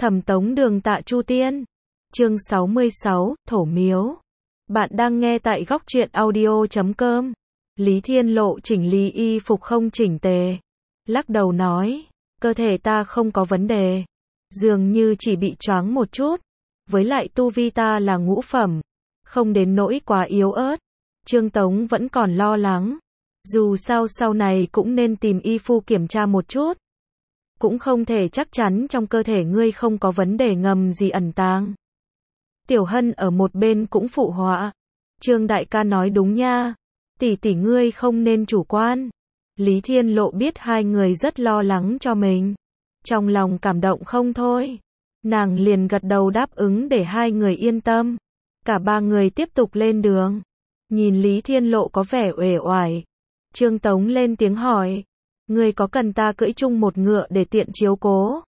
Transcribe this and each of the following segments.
Thẩm Tống Đường Tạ Chu Tiên. Chương 66, Thổ Miếu. Bạn đang nghe tại góc truyện audio.com. Lý Thiên Lộ chỉnh lý y phục không chỉnh tề. Lắc đầu nói, cơ thể ta không có vấn đề. Dường như chỉ bị choáng một chút. Với lại tu vi ta là ngũ phẩm. Không đến nỗi quá yếu ớt. Trương Tống vẫn còn lo lắng. Dù sao sau này cũng nên tìm y phu kiểm tra một chút. Cũng không thể chắc chắn trong cơ thể ngươi không có vấn đề ngầm gì ẩn tàng. Tiểu Hân ở một bên cũng phụ họa. Trương đại ca nói đúng nha. Tỷ tỷ ngươi không nên chủ quan. Lý Thiên Lộ biết hai người rất lo lắng cho mình. Trong lòng cảm động không thôi. Nàng liền gật đầu đáp ứng để hai người yên tâm. Cả ba người tiếp tục lên đường. Nhìn Lý Thiên Lộ có vẻ uể oải. Trương Tống lên tiếng hỏi. Ngươi có cần ta cưỡi chung một ngựa để tiện chiếu cố?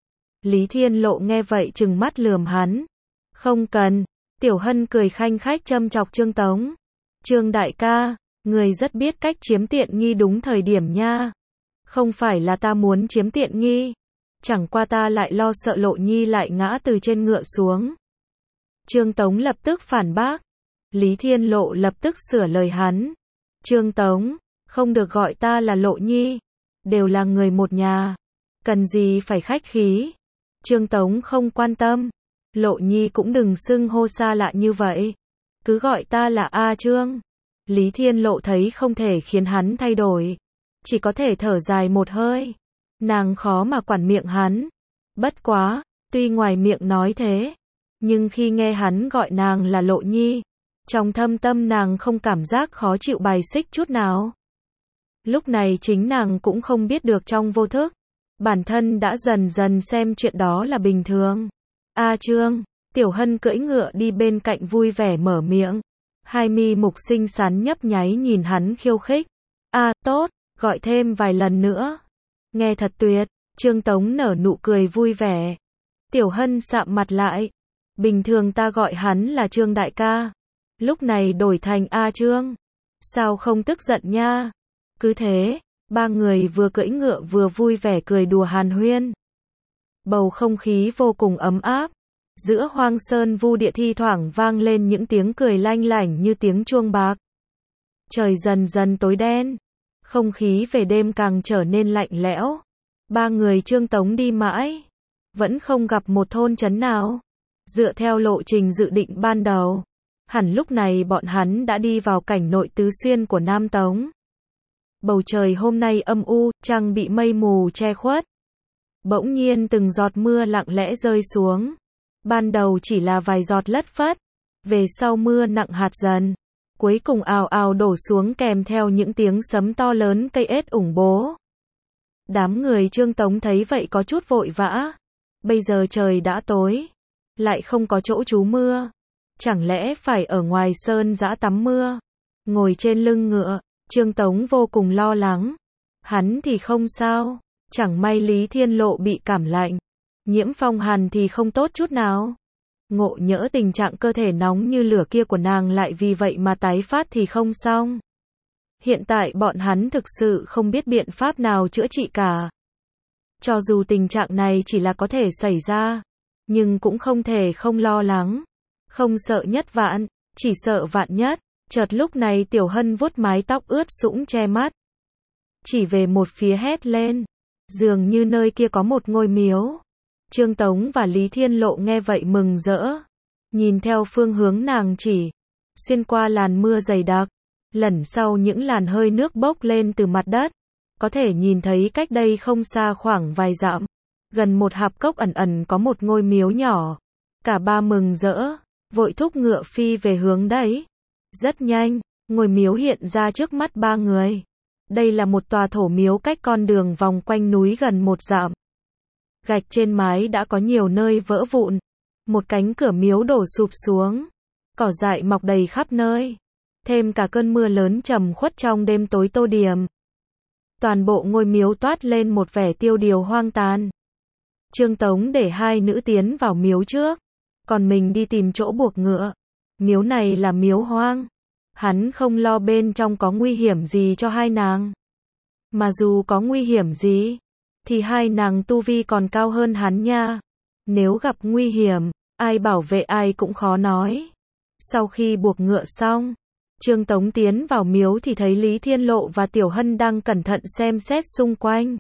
Lý Thiên Lộ nghe vậy trừng mắt lườm hắn. Không cần. Tiểu Hân cười khanh khách châm chọc Trương Tống. Trương đại ca, ngươi rất biết cách chiếm tiện nghi đúng thời điểm nha. Không phải là ta muốn chiếm tiện nghi. Chẳng qua ta lại lo sợ Lộ Nhi lại ngã từ trên ngựa xuống. Trương Tống lập tức phản bác. Lý Thiên Lộ lập tức sửa lời hắn. Trương Tống, không được gọi ta là Lộ Nhi. Đều là người một nhà. Cần gì phải khách khí. Trương Tống không quan tâm. Lộ Nhi cũng đừng xưng hô xa lạ như vậy. Cứ gọi ta là A Trương. Lý Thiên Lộ thấy không thể khiến hắn thay đổi. Chỉ có thể thở dài một hơi. Nàng khó mà quản miệng hắn. Bất quá, tuy ngoài miệng nói thế. Nhưng khi nghe hắn gọi nàng là Lộ Nhi. Trong thâm tâm nàng không cảm giác khó chịu bài xích chút nào. Lúc này chính nàng cũng không biết được trong vô thức. Bản thân đã dần dần xem chuyện đó là bình thường. A Trương, Tiểu Hân cưỡi ngựa đi bên cạnh vui vẻ mở miệng. Hai mi mục xinh xắn nhấp nháy nhìn hắn khiêu khích. Tốt, gọi thêm vài lần nữa. Nghe thật tuyệt. Trương Tống nở nụ cười vui vẻ. Tiểu Hân sạm mặt lại. Bình thường ta gọi hắn là Trương đại ca. Lúc này đổi thành A Trương. Sao không tức giận nha? Cứ thế, ba người vừa cưỡi ngựa vừa vui vẻ cười đùa hàn huyên. Bầu không khí vô cùng ấm áp. Giữa hoang sơn vu địa thi thoảng vang lên những tiếng cười lanh lảnh như tiếng chuông bạc. Trời dần dần tối đen. Không khí về đêm càng trở nên lạnh lẽo. Ba người Trương Tống đi mãi. Vẫn không gặp một thôn trấn nào. Dựa theo lộ trình dự định ban đầu. Hẳn lúc này bọn hắn đã đi vào cảnh nội tứ xuyên của Nam Tống. Bầu trời hôm nay âm u, trăng bị mây mù che khuất. Bỗng nhiên từng giọt mưa lặng lẽ rơi xuống. Ban đầu chỉ là vài giọt lất phất. Về sau mưa nặng hạt dần. Cuối cùng ào ào đổ xuống kèm theo những tiếng sấm to lớn cây ết ủng bố. Đám người Trương Tống thấy vậy có chút vội vã. Bây giờ trời đã tối. Lại không có chỗ trú mưa. Chẳng lẽ phải ở ngoài sơn dã tắm mưa. Ngồi trên lưng ngựa. Trương Tống vô cùng lo lắng. Hắn thì không sao. Chẳng may Lý Thiên Lộ bị cảm lạnh. Nhiễm phong hàn thì không tốt chút nào. Ngộ nhỡ tình trạng cơ thể nóng như lửa kia của nàng lại vì vậy mà tái phát thì không xong. Hiện tại bọn hắn thực sự không biết biện pháp nào chữa trị cả. Cho dù tình trạng này chỉ là có thể xảy ra. Nhưng cũng không thể không lo lắng. Không sợ nhất vạn. Chỉ sợ vạn nhất. Chợt lúc này Tiểu Hân vuốt mái tóc ướt sũng che mắt. Chỉ về một phía hét lên. Dường như nơi kia có một ngôi miếu. Trương Tống và Lý Thiên Lộ nghe vậy mừng rỡ. Nhìn theo phương hướng nàng chỉ. Xuyên qua làn mưa dày đặc. Lẩn sau những làn hơi nước bốc lên từ mặt đất. Có thể nhìn thấy cách đây không xa khoảng vài dặm. Gần một hạp cốc ẩn ẩn có một ngôi miếu nhỏ. Cả ba mừng rỡ. Vội thúc ngựa phi về hướng đấy. Rất nhanh, ngôi miếu hiện ra trước mắt ba người. Đây là một tòa thổ miếu cách con đường vòng quanh núi gần một dặm. Gạch trên mái đã có nhiều nơi vỡ vụn. Một cánh cửa miếu đổ sụp xuống. Cỏ dại mọc đầy khắp nơi. Thêm cả cơn mưa lớn trầm khuất trong đêm tối tô điểm. Toàn bộ ngôi miếu toát lên một vẻ tiêu điều hoang tàn. Trương Tống để hai nữ tiến vào miếu trước. Còn mình đi tìm chỗ buộc ngựa. Miếu này là miếu hoang. Hắn không lo bên trong có nguy hiểm gì cho hai nàng. Mà dù có nguy hiểm gì, thì hai nàng tu vi còn cao hơn hắn nha. Nếu gặp nguy hiểm, ai bảo vệ ai cũng khó nói. Sau khi buộc ngựa xong, Trương Tống tiến vào miếu thì thấy Lý Thiên Lộ và Tiểu Hân đang cẩn thận xem xét xung quanh.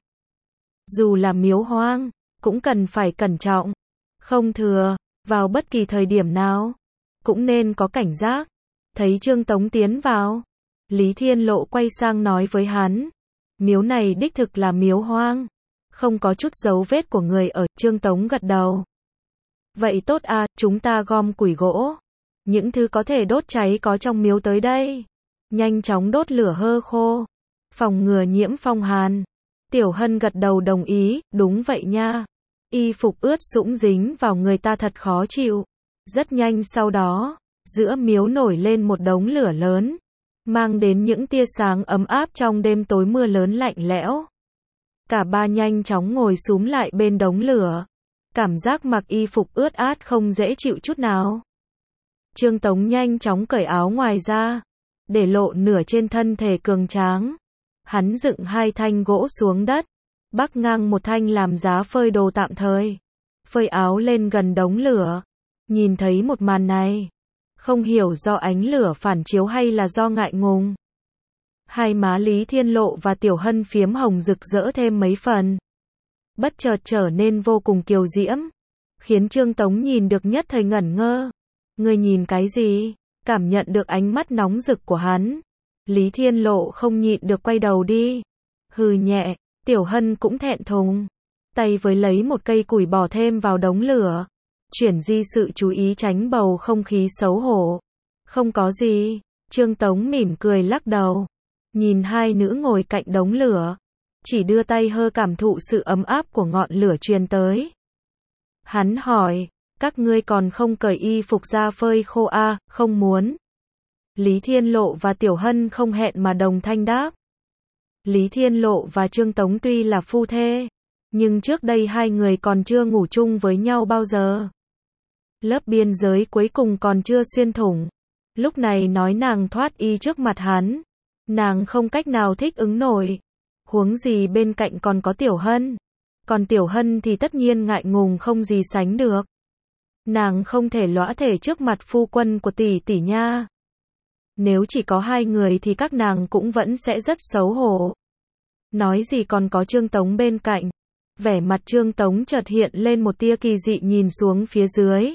Dù là miếu hoang, cũng cần phải cẩn trọng. Không thừa, vào bất kỳ thời điểm nào, cũng nên có cảnh giác. Thấy Trương Tống tiến vào, Lý Thiên Lộ quay sang nói với hắn. Miếu này đích thực là miếu hoang. Không có chút dấu vết của người ở. Trương Tống gật đầu. Vậy tốt à, chúng ta gom củi gỗ. Những thứ có thể đốt cháy có trong miếu tới đây. Nhanh chóng đốt lửa hơ khô. Phòng ngừa nhiễm phong hàn. Tiểu Hân gật đầu đồng ý, đúng vậy nha. Y phục ướt sũng dính vào người ta thật khó chịu. Rất nhanh sau đó, giữa miếu nổi lên một đống lửa lớn, mang đến những tia sáng ấm áp trong đêm tối mưa lớn lạnh lẽo. Cả ba nhanh chóng ngồi xúm lại bên đống lửa. Cảm giác mặc y phục ướt át không dễ chịu chút nào. Trương Tống nhanh chóng cởi áo ngoài ra, để lộ nửa trên thân thể cường tráng. Hắn dựng hai thanh gỗ xuống đất, bắc ngang một thanh làm giá phơi đồ tạm thời. Phơi áo lên gần đống lửa. Nhìn thấy một màn này, không hiểu do ánh lửa phản chiếu hay là do ngại ngùng. Hai má Lý Thiên Lộ và Tiểu Hân phiếm hồng rực rỡ thêm mấy phần. Bất chợt trở nên vô cùng kiều diễm, khiến Trương Tống nhìn được nhất thời ngẩn ngơ. Người nhìn cái gì? Cảm nhận được ánh mắt nóng rực của hắn, Lý Thiên Lộ không nhịn được quay đầu đi. Hừ nhẹ, Tiểu Hân cũng thẹn thùng. Tay với lấy một cây củi bỏ thêm vào đống lửa. Chuyển di sự chú ý tránh bầu không khí xấu hổ. Không có gì. Trương Tống mỉm cười lắc đầu. Nhìn hai nữ ngồi cạnh đống lửa. Chỉ đưa tay hơ cảm thụ sự ấm áp của ngọn lửa truyền tới. Hắn hỏi, các ngươi còn không cởi y phục ra phơi khô à, không muốn. Lý Thiên Lộ và Tiểu Hân không hẹn mà đồng thanh đáp. Lý Thiên Lộ và Trương Tống tuy là phu thê, nhưng trước đây hai người còn chưa ngủ chung với nhau bao giờ. Lớp biên giới cuối cùng còn chưa xuyên thủng. Lúc này nói nàng thoát y trước mặt hắn, nàng không cách nào thích ứng nổi. Huống gì bên cạnh còn có Tiểu Hân. Còn Tiểu Hân thì tất nhiên ngại ngùng không gì sánh được. Nàng không thể lõa thể trước mặt phu quân của tỷ tỷ nha. Nếu chỉ có hai người thì các nàng cũng vẫn sẽ rất xấu hổ. Nói gì còn có Trương Tống bên cạnh. Vẻ mặt Trương Tống chợt hiện lên một tia kỳ dị nhìn xuống phía dưới.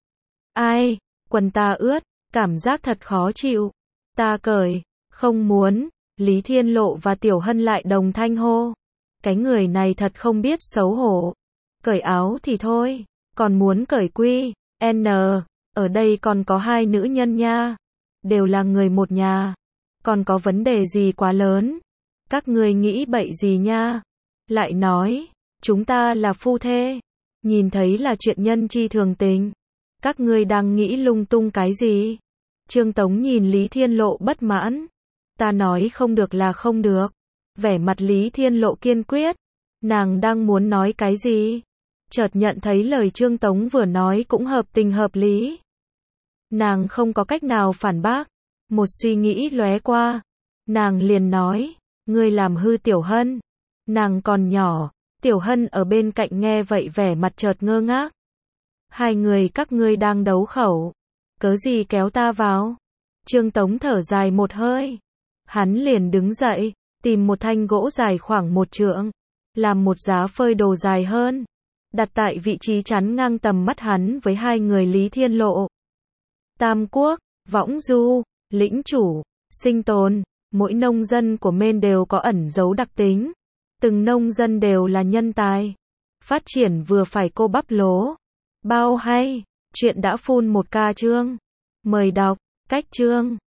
Ai, quần ta ướt, cảm giác thật khó chịu. Ta cởi, không muốn. Lý Thiên Lộ và Tiểu Hân lại đồng thanh hô. Cái người này thật không biết xấu hổ. Cởi áo thì thôi, còn muốn cởi quy, n, ở đây còn có hai nữ nhân nha. Đều là người một nhà. Còn có vấn đề gì quá lớn? Các ngươi nghĩ bậy gì nha? Lại nói, chúng ta là phu thê. Nhìn thấy là chuyện nhân chi thường tình. Các ngươi đang nghĩ lung tung cái gì? Trương Tống nhìn Lý Thiên Lộ bất mãn. Ta nói không được là không được. Vẻ mặt Lý Thiên Lộ kiên quyết. Nàng đang muốn nói cái gì? Chợt nhận thấy lời Trương Tống vừa nói cũng hợp tình hợp lý. Nàng không có cách nào phản bác. Một suy nghĩ lóe qua. Nàng liền nói, ngươi làm hư Tiểu Hân. Nàng còn nhỏ. Tiểu Hân ở bên cạnh nghe vậy vẻ mặt chợt ngơ ngác. Hai người các ngươi đang đấu khẩu. Cớ gì kéo ta vào? Trương Tống thở dài một hơi. Hắn liền đứng dậy, tìm một thanh gỗ dài khoảng 1 trượng. Làm một giá phơi đồ dài hơn. Đặt tại vị trí chắn ngang tầm mắt hắn với hai người Lý Thiên Lộ. Tam Quốc, Võng Du, Lĩnh Chủ, Sinh Tồn. Mỗi nông dân của Mên đều có ẩn dấu đặc tính. Từng nông dân đều là nhân tài. Phát triển vừa phải cô bắp lố. Bao hay. Chuyện đã phun 1K chương. Mời đọc. Cách chương.